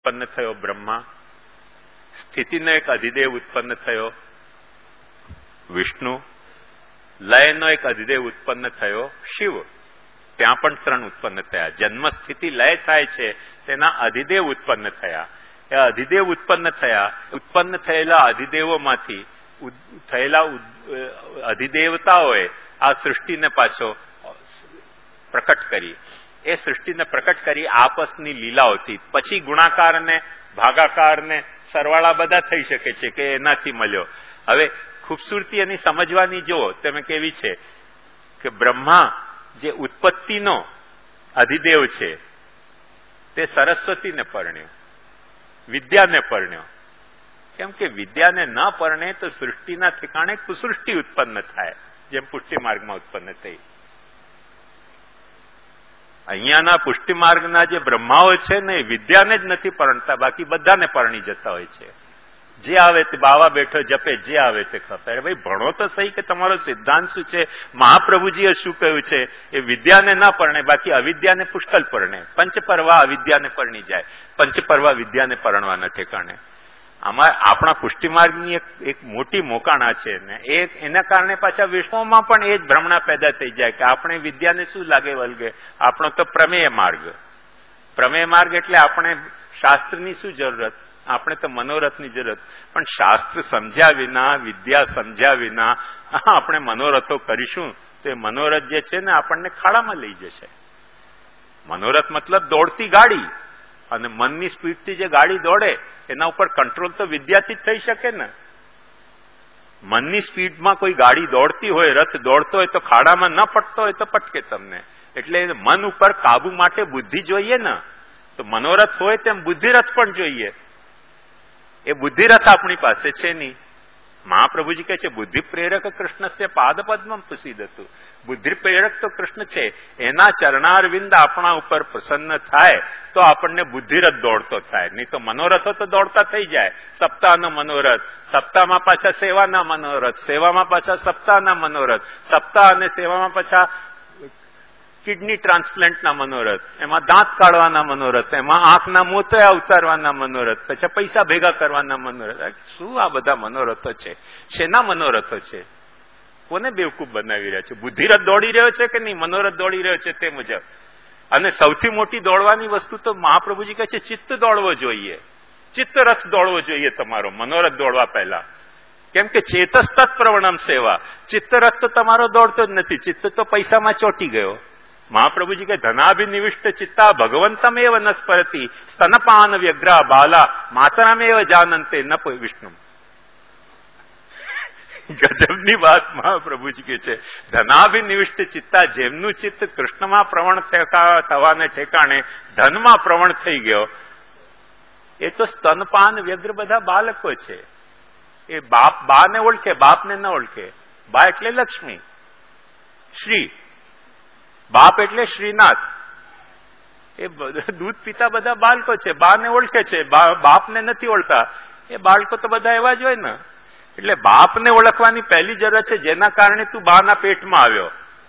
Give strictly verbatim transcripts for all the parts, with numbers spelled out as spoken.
ઉત્પન્ન થયો બ્રહ્મા, સ્થિતિનો એક અધિદેવ ઉત્પન્ન થયો વિષ્ણુ, લયનો એક અધિદેવ ઉત્પન્ન થયો શિવ. ત્યાં પણ ત્રણ ઉત્પન્ન થયા. જન્મ સ્થિતિ લય થાય છે તેના અધિદેવ ઉત્પન્ન થયા. એ અધિદેવ ઉત્પન્ન થયા. ઉત્પન્ન થયેલા અધિદેવોમાંથી થયેલા અધિદેવતાઓએ આ સૃષ્ટિને પાછો પ્રકટ કરી. એ સૃષ્ટિને પ્રકટ કરી આપસની લીલાઓથી. પછી ગુણાકાર ને ભાગાકાર ને સરવાળા બધા થઈ શકે છે કે એનાથી મળ્યો. હવે ખૂબસૂરતી એની સમજવાની જુઓ તમે કેવી છે કે બ્રહ્મા જે ઉત્પત્તિનો અધિદેવ છે તે સરસ્વતીને પરણ્યો, વિદ્યાને પરણ્યો. કેમ કે વિદ્યાને ન પરણે તો સૃષ્ટિના ઠેકાણે કુસૃષ્ટિ ઉત્પન્ન થાય, જેમ પુષ્ટિ માર્ગમાં ઉત્પન્ન થઈ. અહીંયાના પુષ્ટિ માર્ગના જે બ્રહ્માઓ છે ને એ વિદ્યાને જ નથી પરણતા, બાકી બધાને પરણી જતા હોય છે. જે આવે તે બાવા બેઠો જપે, જે આવે તે ખપે. ભાઈ ભણો તો સહી કે તમારો સિદ્ધાંત શું છે, મહાપ્રભુજીએ શું કહ્યું છે. એ વિદ્યાને ના પરણે, બાકી અવિદ્યાને પુષ્કળ પરણે. પંચપર્વા અવિદ્યાને પરણી જાય, પંચપર્વા વિદ્યાને પરણવાના ઠેકાણે. આમાં આપણા પુષ્ટિ માર્ગની એક એક મોટી મોકાણા છે ને એ એના કારણે પાછા વિશ્વમાં પણ એ જ ભ્રમણા પેદા થઈ જાય કે આપણે વિદ્યાને શું લાગે વળગે. આપણો તો પ્રમેય માર્ગ. પ્રમેય માર્ગ એટલે આપણે શાસ્ત્રની શું જરૂરત, આપણે તો મનોરથની જરૂરત. પણ શાસ્ત્ર સમજ્યા વિના, વિદ્યા સમજ્યા વિના આપણે મનોરથો કરીશું તો એ મનોરથ જે છે ને આપણને ખાડામાં લઈ જશે. મનોરથ મતલબ દોડતી ગાડી, અને મનની સ્પીડથી જે ગાડી દોડે એના ઉપર કંટ્રોલ તો વિદ્યાથી જ થઈ શકે ને. મનની સ્પીડમાં કોઈ ગાડી દોડતી હોય, રથ દોડતો હોય તો ખાડામાં ન પટતો હોય તો પટકે તમને. એટલે મન ઉપર કાબુ માટે બુદ્ધિ જોઈએ ને. તો મનોરથ હોય તેમ બુદ્ધિરથ પણ જોઈએ. એ બુદ્ધિરથ આપણી પાસે છે નહીં. મહાપ્રભુજી કહે છે બુદ્ધિ પ્રેરક કૃષ્ણ સે પાદ પદ્મમ પ્રસિદ્ધતું. બુદ્ધિ પ્રેરક તો કૃષ્ણ છે, એના ચરણારવિંદ આપણા ઉપર પ્રસન્ન થાય તો આપણને બુદ્ધિરથ દોડતો થાય. નહીં તો મનોરથો તો દોડતા થઈ જાય. સપ્તાહનો મનોરથ, સપ્તાહમાં પાછા સેવાના મનોરથ, સેવામાં પાછા સપ્તાહના મનોરથ, સપ્તાહ અને સેવામાં પાછા કિડની ટ્રાન્સપ્લાન્ટના મનોરથ, એમાં દાંત કાઢવાના મનોરથ, એમાં આંખના મોતિયા ઉતારવાના મનોરથ, પછી પૈસા ભેગા કરવાના મનોરથ. શું આ બધા મનોરથો છે? શેના મનોરથો છે? કોને બેવકૂફ બનાવી રહ્યા છે? બુદ્ધિરથ દોડી રહ્યો છે કે નહીં? મનોરથ દોડી રહ્યો છે તે મુજબ. અને સૌથી મોટી દોડવાની વસ્તુ તો મહાપ્રભુજી કહે છે ચિત્ત દોડવો જોઈએ, ચિત્તરથ દોડવો જોઈએ તમારો, મનોરથ દોડવા પહેલા. કેમ કે ચેતસ તત્પ્રવણમ સેવા. ચિત્તરથ તો તમારો દોડતો જ નથી, ચિત્ત તો પૈસામાં ચોંટી ગયો. મહાપ્રભુજી કે ધનાભિનિવિષ્ટ ચિત્તા ભગવંતમેવ ન સ્મરતિ સ્તનપાન વ્યગ્રા બાલા માતરમેવ જાનંતે ન વિષ્ણુ. ગજબની વાત મહાપ્રભુજી કે છે. ધનાભિનિવિષ્ટ ચિત્તા, જેમનું ચિત્ત કૃષ્ણમાં પ્રવણ થવાને ઠેકાણે ધનમાં પ્રવણ થઈ ગયો, એ તો સ્તનપાન વ્યગ્ર બધા બાળકો છે. એ બાપ બાને ઓળખે, બાપને ન ઓળખે. બા એટલે લક્ષ્મી, શ્રી. બાપ એટલે શ્રીનાથ. એ દૂધ પીતા બધા બાળકો છે, બાને ઓળખે છે, બાપને નથી ઓળખતા. એ બાળકો તો બધા એવા જ હોય ને. એટલે બાપને ઓળખવાની પહેલી જરૂર છે, જેના કારણે તું બાના પેટમાં આવ્યો.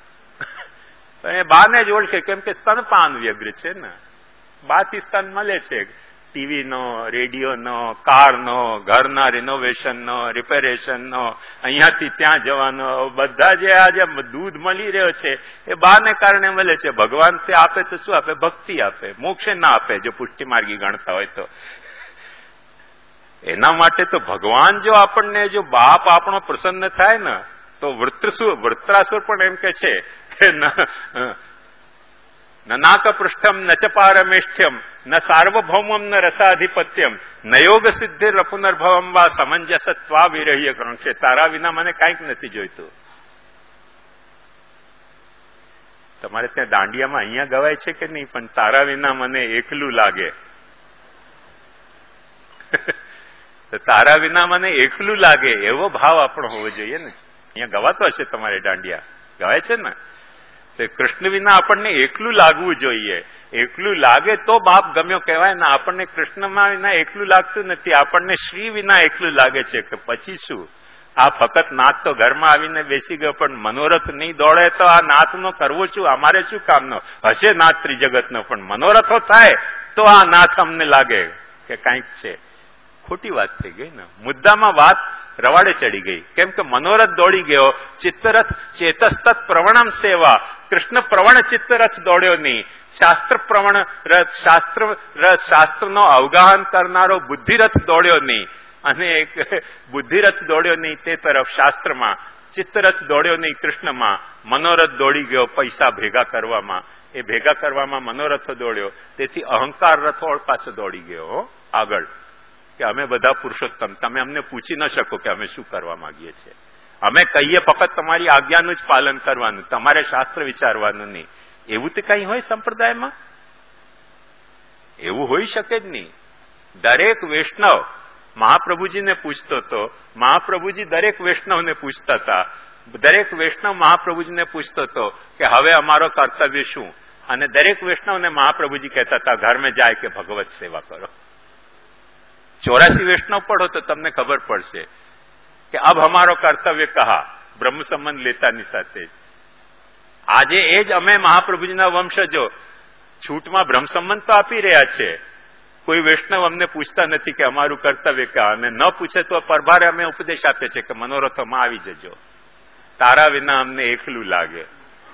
એ બાને જ ઓળખે, કેમ કે સ્તનપાન વ્યગ્ર છે ને. બાથી સ્તન મળે છે. ટીવીનો, રેડિયોનો, કારનો, ઘરના રિનોવેશનનો, રિપેરેશનનો, અહીંયાથી ત્યાં જવાનો, બધા જે આજે દૂધ મળી રહ્યો છે એ બાને કારણે મળે છે. ભગવાન તે આપે તો શું આપે? ભક્તિ આપે, મોક્ષે ના આપે જો પુષ્ટિ માર્ગી ગણતા હોય તો. એના માટે તો ભગવાન જો આપણને, જો બાપ આપણો પ્રસન્ન થાય ને તો વૃત્રસુર વૃત્રાસુર પણ એમ કે છે કે નાક પૃષ્ઠમ ન ચ પારમેષ્ઠ્યમ ન સાર્વભૌમમ ન રસાધિપત્યમ ન યોગ સિદ્ધિ રપુનર્ભવમ વા સમંજસત્વા વિરહ્ય કરણ છે. તારા વિના મને કાંઈક નથી જોઈતું. તમારે ત્યાં દાંડિયામાં અહીંયા ગવાય છે કે નહીં? પણ તારા વિના મને એકલું લાગે. તારા વિના મને એકલું લાગે એવો ભાવ આપણો હોવો જોઈએ ને. અહીંયા ગવાતો હશે તમારે દાંડિયા, ગવાય છે ને? કૃષ્ણ વિના આપણને એકલું લાગવું જોઈએ. એકલું લાગે તો બાપ ગમ્યો કહેવાય ને. આપણને કૃષ્ણમાં વિના એકલું લાગતું નથી, આપણને શ્રી વિના એકલું લાગે છે. કે પછી શું? આ ફક્ત નાથ તો ઘરમાં આવીને બેસી ગયો, પણ મનોરથ નહીં દોડે તો આ નાથનો કરવો શું? અમારે શું કામનો? હશે નાથ ત્રિજગતનો, પણ મનોરથો થાય તો આ નાથ અમને લાગે. કે કાંઈક છે. ખોટી વાત થઈ ગઈ ને. મુદ્દામાં વાત રવાડે ચડી ગઈ. કેમ કે મનોરથ દોડી ગયો. ચિત્તરથ ચેતસ્તત પ્રવણમ સેવા. કૃષ્ણ પ્રવણ ચિત્તરથ દોડ્યો નહીં. શાસ્ત્ર પ્રવણ રથ શાસ્ત્ર રથ શાસ્ત્રનો અવગાહન કરનારો બુદ્ધિરથ દોડ્યો નહીં. અને એક બુદ્ધિરથ દોડ્યો નહીં તે તરફ શાસ્ત્રમાં. ચિત્તરથ દોડ્યો નહીં કૃષ્ણમાં. મનોરથ દોડી ગયો પૈસા ભેગા કરવામાં. એ ભેગા કરવામાં મનોરથ દોડ્યો. તેથી અહંકાર રથોળ પાસે દોડી ગયો આગળ, કે અમે બધા પુરુષોત્તમ, તમે અમને પૂછી ન શકો કે અમે શું કરવા માંગીએ છીએ. અમે કહીએ ફક્ત તમારી આજ્ઞાનું જ પાલન કરવાનું, તમારે શાસ્ત્ર વિચારવાનું નહીં. એવું તો કઈ હોય સંપ્રદાયમાં? એવું હોઈ શકે જ નહીં. દરેક વૈષ્ણવ મહાપ્રભુજીને પૂછતો હતો. મહાપ્રભુજી દરેક વૈષ્ણવને પૂછતા હતા. દરેક વૈષ્ણવ મહાપ્રભુજીને પૂછતો હતો કે હવે અમારો કર્તવ્ય શું? અને દરેક વૈષ્ણવને મહાપ્રભુજી કહેતા હતા ઘર में જાય કે ભગવત સેવા કરો. ચોરાસી વૈષ્ણવ પढ़ो તો તમને ખબર પડશે કે અબ હમારો કર્તવ્ય કહા બ્રહ્મ સંબંધ લેતાની સાથે. આજે એ જ અમે મહાપ્રભુજીના વંશજો છૂટમાં બ્રહ્મ સંબંધ તો આપી રહ્યા છે. કોઈ વૈષ્ણવ અમને પૂછતા નથી કે અમારું કર્તવ્ય કહા, અને ન પૂછે તો પરભારે અમે ઉપદેશ આપીએ છીએ કે મનોરથોમાં આવી જજો, તારા વિના અમને એકલું લાગે,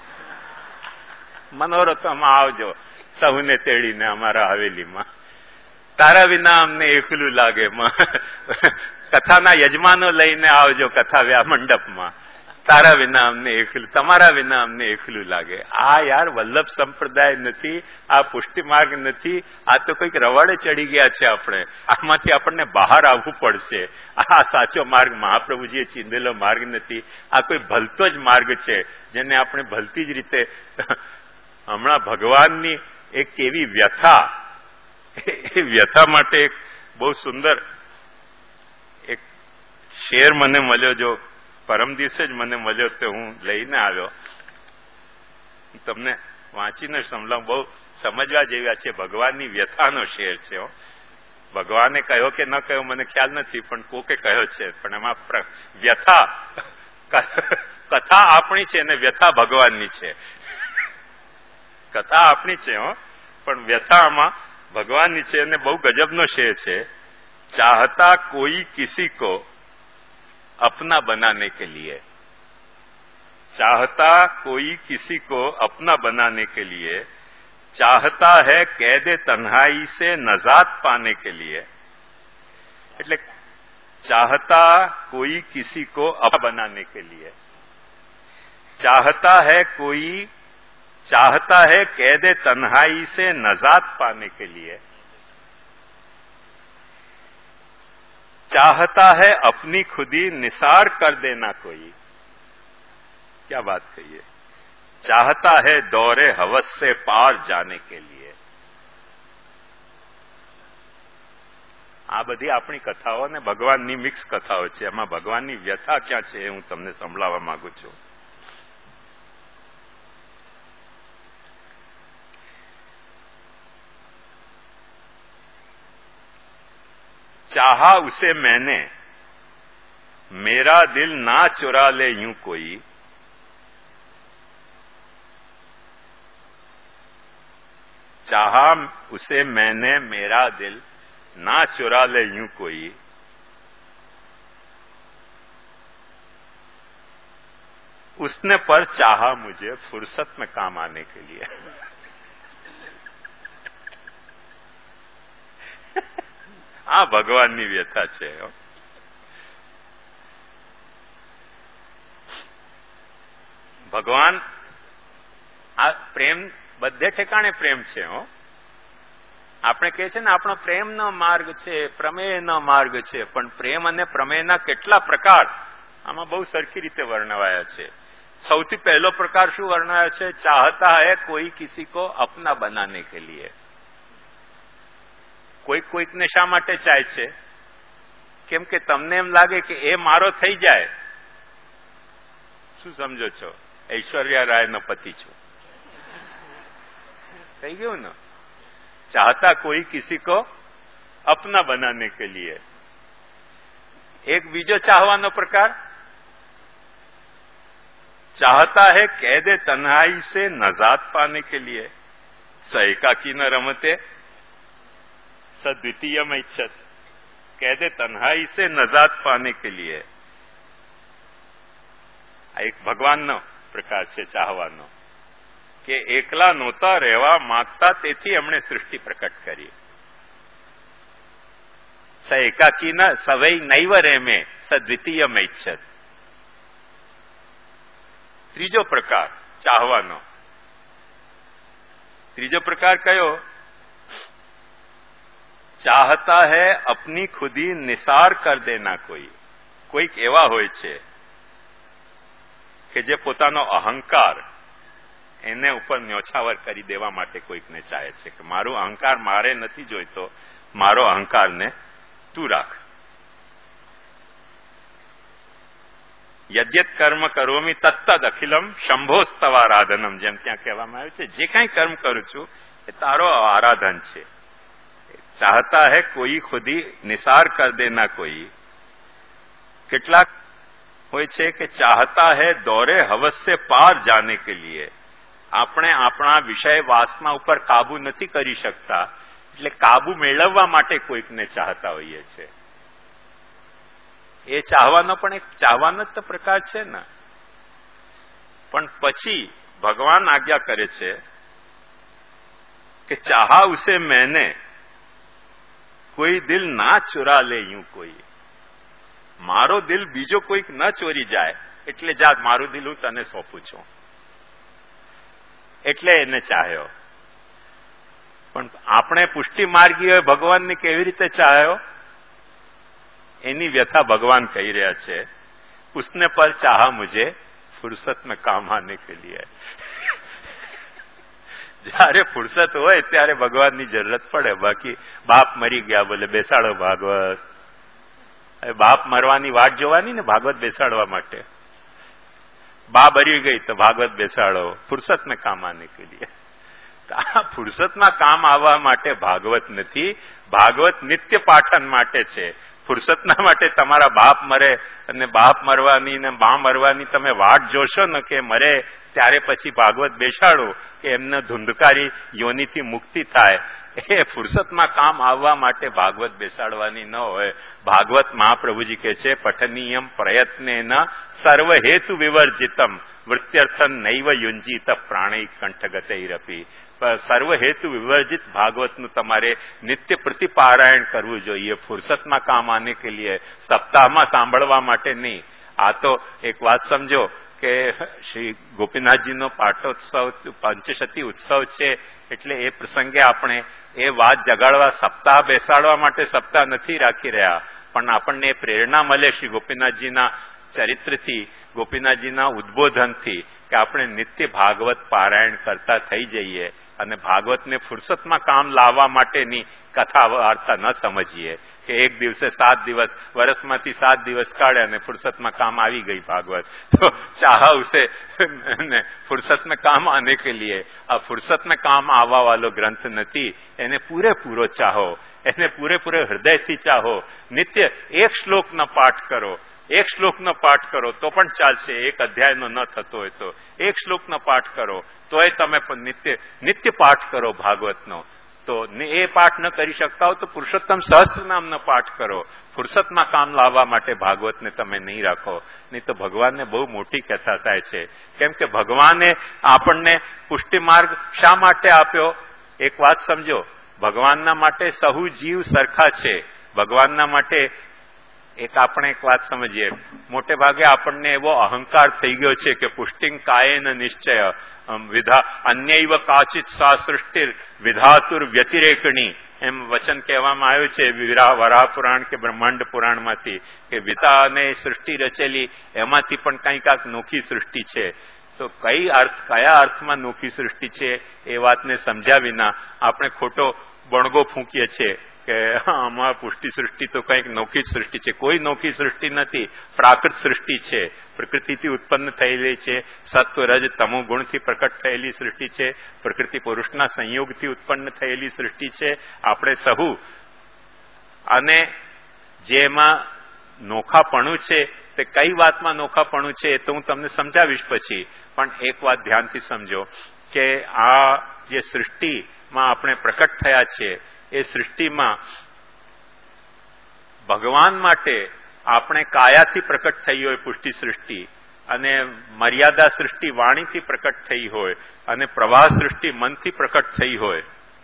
મનોરથોમાં આવજો સૌને તેડીને અમારા હવેલીમાં, તારા વિના અમને એકલું લાગે, કથાના યજમાનો લઈને આવજો કથા વ્યા મંડપમાં, તારા વિના અમને એકલું, તમારા વિના અમને એકલું લાગે. આ યાર વલ્લભ સંપ્રદાય નથી, આ પુષ્ટિ માર્ગ નથી. આ તો કંઈક રવાડે ચડી ગયા છે. આપણે આમાંથી આપણને બહાર આવવું પડશે. આ સાચો માર્ગ મહાપ્રભુજીએ ચીંધેલો માર્ગ નથી. આ કોઈ ભલતો જ માર્ગ છે જેને આપણે ભલતી જ રીતે. હમણાં ભગવાનની એક એવી વ્યથા, એ વ્યથા માટે એક બહુ સુંદર એક શેર મને મળ્યો, જો પરમ દિવસે જ મને મળ્યો તો હું લઈને આવ્યો. તમને વાંચીને સમજાવું, બહુ સમજવા જેવા છે. ભગવાનની વ્યથાનો શેર છે. ભગવાને કહ્યો કે ન કહ્યો મને ખ્યાલ નથી, પણ કોકે કહ્યો છે. પણ એમાં વ્યથા, કથા આપણી છે અને વ્યથા ભગવાનની છે. કથા આપણી છે હો, પણ વ્યથા આમાં ભગવાનની છે. અને બહુ ગજબનો શેર છે. ચાહતા કોઈ કિસી કો अपना बनाने के लिए, चाहता कोई किसी को अपना बनाने के लिए, चाहता है कैदे तन्हाई से नजात पाने के लिए. એટલે चाहता कोई किसी को अपना बनाने के लिए, चाहता है कोई, चाहता है कैदे तन्हाई से नजात पाने के लिए, चाहता है अपनी खुदी निसार कर देना कोई. क्या बात कही है. चाहता है दौरे हवस से पार जाने के लिए. આ બધી આપણી કથાઓ ને ભગવાનની મિક્સ કથાઓ છે. એમાં ભગવાનની વ્યથા ક્યાં છે એ હું તમને સંભળાવવા માંગુ છું. चाहा उसे मैंने मेरा दिल ना चुरा ले यूं कोई, चाहा उसे मैंने मेरा दिल ना चुरा ले यूं कोई, उसने पर चाहा मुझे फुर्सत में काम आने के लिए. આ ભગવાનની વ્યથા છે. ભગવાન આ પ્રેમ બધે ઠેકાણે પ્રેમ છે. હો આપણે કહે છે ને આપણો પ્રેમનો માર્ગ છે, પ્રમેયનો માર્ગ છે, પણ પ્રેમ અને પ્રમેયના કેટલા પ્રકાર આમાં બહુ સરખી રીતે વર્ણવાયા છે. સૌથી પહેલો પ્રકાર શું વર્ણવાયો છે? ચાહતા હૈ કોઈ કિસી કો અપના બનાને કે લીએ. કોઈક કોઈકને શા માટે ચાહે છે? કેમ કે તમને એમ લાગે કે એ મારો થઈ જાય. શું સમજો છો? ઐશ્વર્યા રાયનો પતિ છો, થઈ ગયું ને. ચાહતા કોઈ કિસી કો અપના બનાને કે લીએ. એક બીજો ચાહવાનો પ્રકાર, ચાહતા હૈ कैदे तन्हाई से नजात पाने के लिए. स एकाकी न रमते सद्वितीयम इच्छत, कहते तन्हाई से नजात पाने के लिए। આ એક ભગવાનનો પ્રકાર છે ચાહવાનો, કે એકલા નહોતા રહેવા માંગતા, તેથી એમણે સૃષ્ટિ પ્રકટ કરી. સ એકાકી ન સવૈ નૈવ રેમે સદ્વિતીયમ ઇચ્છત. ત્રીજો પ્રકાર ચાહવાનો. ત્રીજો પ્રકાર કયો? ચાહતા હૈ અપની ખુદી નિસાર કર દેના કોઈ. કોઈક એવા હોય છે કે જે પોતાનો અહંકાર એને ઉપર ન્યોછાવર કરી દેવા માટે કોઈકને ચાહે છે કે મારું અહંકાર મારે નથી જોઈતો, મારો અહંકારને તું રાખ. યદ્યત કર્મ કરોમી તત્તદ અખિલમ શંભોસ્તવારાધનમ, જેમ ત્યાં કહેવામાં આવ્યું છે, જે કાંઈ કર્મ કરું છું એ તારો આરાધન છે. ચાહતા હૈ કોઈ ખુદી નિસાર કર દેના કોઈ. કેટલાક હોય છે કે ચાહતા હૈ દોરે હવસ સે પાર જાને કે લીએ. આપણે આપણા વિષય વાસના ઉપર કાબુ નથી કરી શકતા, એટલે કાબુ મેળવવા માટે કોઈકને ચાહતા હોઈએ છે. એ ચાહવાનો પણ એક ચાહવાનો જ તો પ્રકાર છે ને. પણ પછી ભગવાન આજ્ઞા કરે છે કે ચાહા ઉસે મેને કોઈ દિલ ના ચુરા લે યું કોઈ. મારો દિલ બીજો કોઈક ન ચોરી જાય, એટલે જા મારું દિલ હું તને સોંપું છું. એટલે એને ચાહ્યો. પણ આપણે પુષ્ટિ માર્ગીઓએ ભગવાનને કેવી રીતે ચાહ્યો એની વ્યથા ભગવાન કહી રહ્યા છે. ઉસને પર ચાહા મુझे ફુરસત में काम आने के लिए. જયારે ફુરસત હોય ત્યારે ભગવાનની જરૂરત પડે. બાકી બાપ મરી ગયા બોલે બેસાડો ભાગવત. બાપ મરવાની વાટ જોવાની ને ભાગવત બેસાડવા માટે. બા મરી ગઈ તો ભાગવત બેસાડો, ફુરસત में काम आने के लिए. આ ફુરસતમાં કામ આવવા માટે ભાગવત નથી, ભાગવત નિત્ય પાઠન માટે છે. ફુરસતના માટે તમારા બાપ મરે અને બાપ મરવાની ને બા મરવાની તમે વાટ જોશો ને કે મરે ત્યારે પછી ભાગવત બેસાડો કે એમને ધુંધકારી યોનિથી મુક્તિ થાય, એ ફુરસતમાં કામ આવવા માટે ભાગવત બેસાડવાની ન હોય. ભાગવત મહાપ્રભુજી કહે છે પઠનીયમ પ્રયત્નેન સર્વ હેતુ વિવર્જિતમ વૃત્યર્થન નૈવ યુંજીત પ્રાણૈ કંઠગતૈરપી. સર્વ હેતુ વિવર્જિત ભાગવતનું તમારે નિત્ય પ્રતિપારાયણ કરવું જોઈએ. ફુરસતમાં કામ આને કે લીએ, સપ્તાહમાં સાંભળવા માટે નહીં. આ તો એક વાત સમજો કે શ્રી ગોપીનાથજીનો પાટોત્સવ પંચશતી ઉત્સવ છે, એટલે એ પ્રસંગે આપણે એ વાત જગાડવા સપ્તાહ બેસાડવા માટે સપ્તાહ નથી રાખી રહ્યા, પણ આપણને પ્રેરણા મળે શ્રી ગોપીનાથજીના ચરિત્રથી, ગોપીનાથજીના ઉદ્બોધનથી, કે આપણે નિત્ય ભાગવત પારાયણ કરતા થઈ જઈએ અને ભાગવતને ફુરસતમાં કામ લાવવા માટેની કથા વાર્તા ન સમજીએ કે એક દિવસે સાત દિવસ, વર્ષમાંથી સાત દિવસ કાઢે અને ફુરસતમાં કામ આવી ગઈ ભાગવત. તો ચાહ ઉસે ફુરસત में काम आने के लिए, આ ફુરસત में काम આવવા વાળો ગ્રંથ નથી. એને પૂરેપૂરો ચાહો, એને પૂરેપૂરે હૃદયથી ચાહો. નિત્ય એક શ્લોકનો પાઠ કરો, એક શ્લોકનો પાઠ કરો તો પણ ચાલશે. એક અધ્યાયનો ન થતો હોય તો એક શ્લોકનો પાઠ કરો તોય તમે પણ નિત્ય નિત્ય પાઠ કરો ભાગવતનો. તો એ પાઠ ન કરી શકતા હો તો પુરુષોત્તમ સહસ્ત્ર નામનો પાઠ કરો. ફુરસતમાં કામ લાવવા માટે ભાગવતને તમે નહીં રાખો, નહીં તો ભગવાનને બહુ મોટી કથા થાય છે. કેમ કે ભગવાને આપણને પુષ્ટિ માર્ગ શા માટે આપ્યો? એક વાત સમજો, ભગવાનના માટે સહુ જીવ સરખા છે. ભગવાનના માટે એક આપણે એક વાત સમજીએ, મોટે ભાગે આપણને એવો અહંકાર થઈ ગયો છે કે પુષ્ટિ કાયેન નિશ્ચય વિધા અન્યૈવ કાચિત સા સૃષ્ટિ વિધાતુર વ્યતિરેકણી, એમ વચન કહેવામાં આવ્યું છે વરાહ પુરાણ કે બ્રહ્માંડ પુરાણમાંથી, કે વિતાને સૃષ્ટિ રચેલી એમાંથી પણ કંઈ કાંક નોખી સૃષ્ટિ છે. તો કઈ અર્થ, કયા અર્થમાં નોખી સૃષ્ટિ છે એ વાતને સમજ્યા વિના આપણે ખોટો બણગો ફૂંકીએ છીએ કે આમાં પુષ્ટિ સૃષ્ટિ તો કંઈક નોખી જ સૃષ્ટિ છે. કોઈ નોખી સૃષ્ટિ નથી, પ્રાકૃત સૃષ્ટિ છે, પ્રકૃતિથી ઉત્પન્ન થયેલી છે, સત્વ રજ તમો ગુણથી પ્રકટ થયેલી સૃષ્ટિ છે, પ્રકૃતિ પુરુષના સંયોગથી ઉત્પન્ન થયેલી સૃષ્ટિ છે. આપણે સહુ, અને જેમાં નોખાપણું છે તે કઈ વાતમાં નોખાપણું છે એ તો હું તમને સમજાવીશ પછી, પણ એક વાત ધ્યાનથી સમજો કે આ જે સૃષ્ટિમાં આપણે પ્રકટ થયા છીએ એ સૃષ્ટિમાં ભગવાન માટે આપણે કાયાથી પ્રકટ થઈ હોય પુષ્ટિ સૃષ્ટિ, અને મર્યાદા સૃષ્ટિ વાણીથી પ્રકટ થઈ હોય, અને પ્રવાહ સૃષ્ટિ મનથી પ્રકટ થઈ હોય,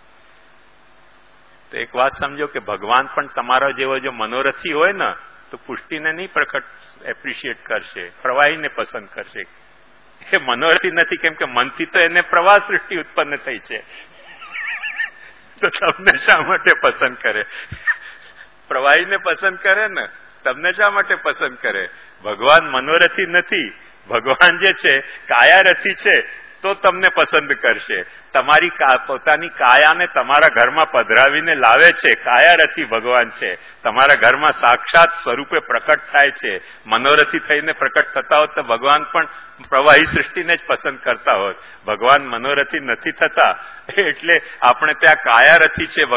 તો એક વાત સમજો કે ભગવાન પણ તમારો જેવો જો મનોરથી હોય ને તો પુષ્ટિને નહીં પ્રકટ એપ્રિશિએટ કરશે, પ્રવાહીને પસંદ કરશે. એ મનોરથી નથી, કેમ કે મનથી તો એને પ્રવાહ સૃષ્ટિ ઉત્પન્ન થઈ છે. તો તમને શા માટે પસંદ કરે? પ્રવાહીને પસંદ કરે ને, તમને શા માટે પસંદ કરે? ભગવાન મનોરથી નથી, ભગવાન જે છે કાયારથી છે, તો તમને પસંદ કરશે. તમારી પોતાની કાયાને તમારા ઘરમાં પધરાવીને લાવે છે, કાયારથી ભગવાન છે. તમારા ઘરમાં સાક્ષાત સ્વરૂપે પ્રકટ થાય છે. મનોરથી થઈને પ્રકટ થતા હોત તો ભગવાન પણ પ્રવાહી સૃષ્ટિને જ પસંદ કરતા હોત. ભગવાન મનોરથી નથી થતા, એટલે આપણે ત્યાં કાયારથી છે.